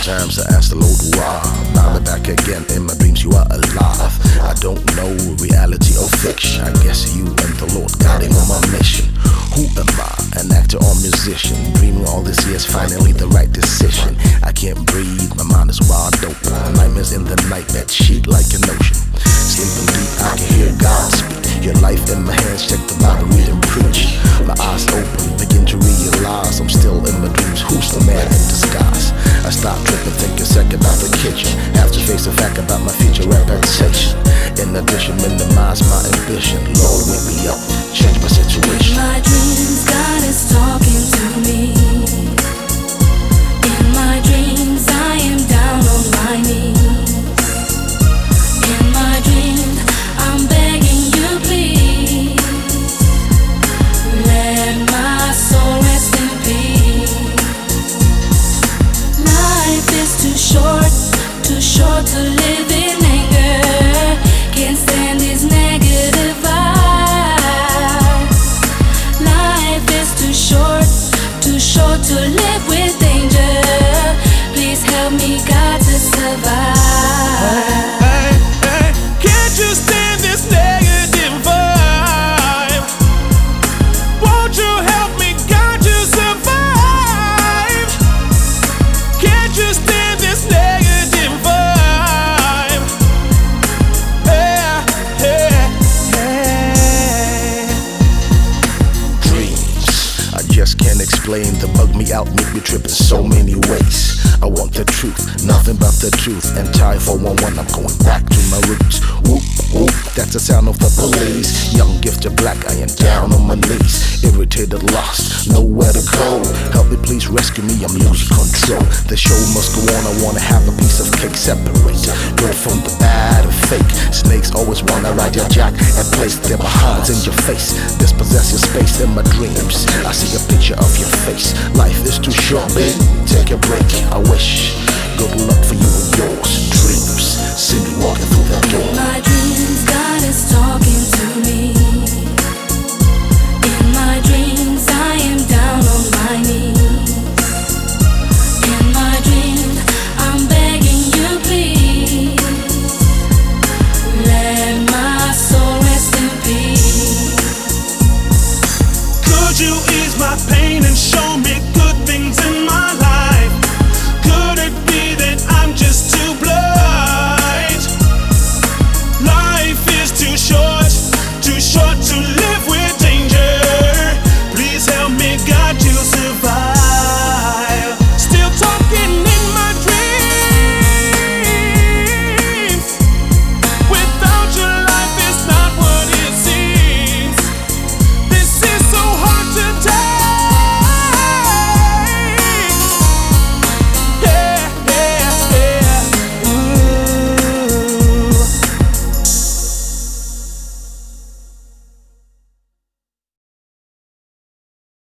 Sometimes I ask the Lord why. Now I'm back again in my dreams, you are alive. I don't know reality or fiction. I guess you and the Lord guiding on my mission. Who am I? An actor or musician? Dreaming all these years, finally the right decision. I can't breathe, my mind is wide open. Nightmares in the night that sheet like an ocean. Sleeping deep, I can hear God speak. Your life in my hands, check the Bible, read and preach. My eyes open, begin to realize I'm still in my dreams. Who's the man in disguise? I stop tripping, think a second about the kitchen. Have to face the fact about my future reputation. In addition, minimize my ambition. Lord, wake me up, change my situation. In my dreams, God is talking to me. In my dreams, I am down on my knees. In my dreams, I'm begging you, please. Let my soul rest in peace. Life is too short to live in anger. Can't stand these negative vibes. Life is too short to live with danger. Please help me, God, to survive. Can't you stand this negative vibe? Won't you help me, God, to survive? Can't you stand this negative vibe? Dreams, I just can't explain. They bug me out, make me trip in so many ways. I want the truth, nothing but the truth. And time for 1-1, I'm going back to my roots. Whoop, whoop, that's the sound of the police. Young, gifted, black, I am down on my knees. Irritated, lost, nowhere to go. Help me, please rescue me, I'm losing control. The show must go on, I wanna have a piece of cake. Separate good from the bad and fake. Snakes always wanna ride your jack and place their behinds in your face. Dispossess your space in my dreams. I see a picture of your face. Life is too short, babe, take a break. I wish good luck for you and yours. Dreams, see me walking through that door.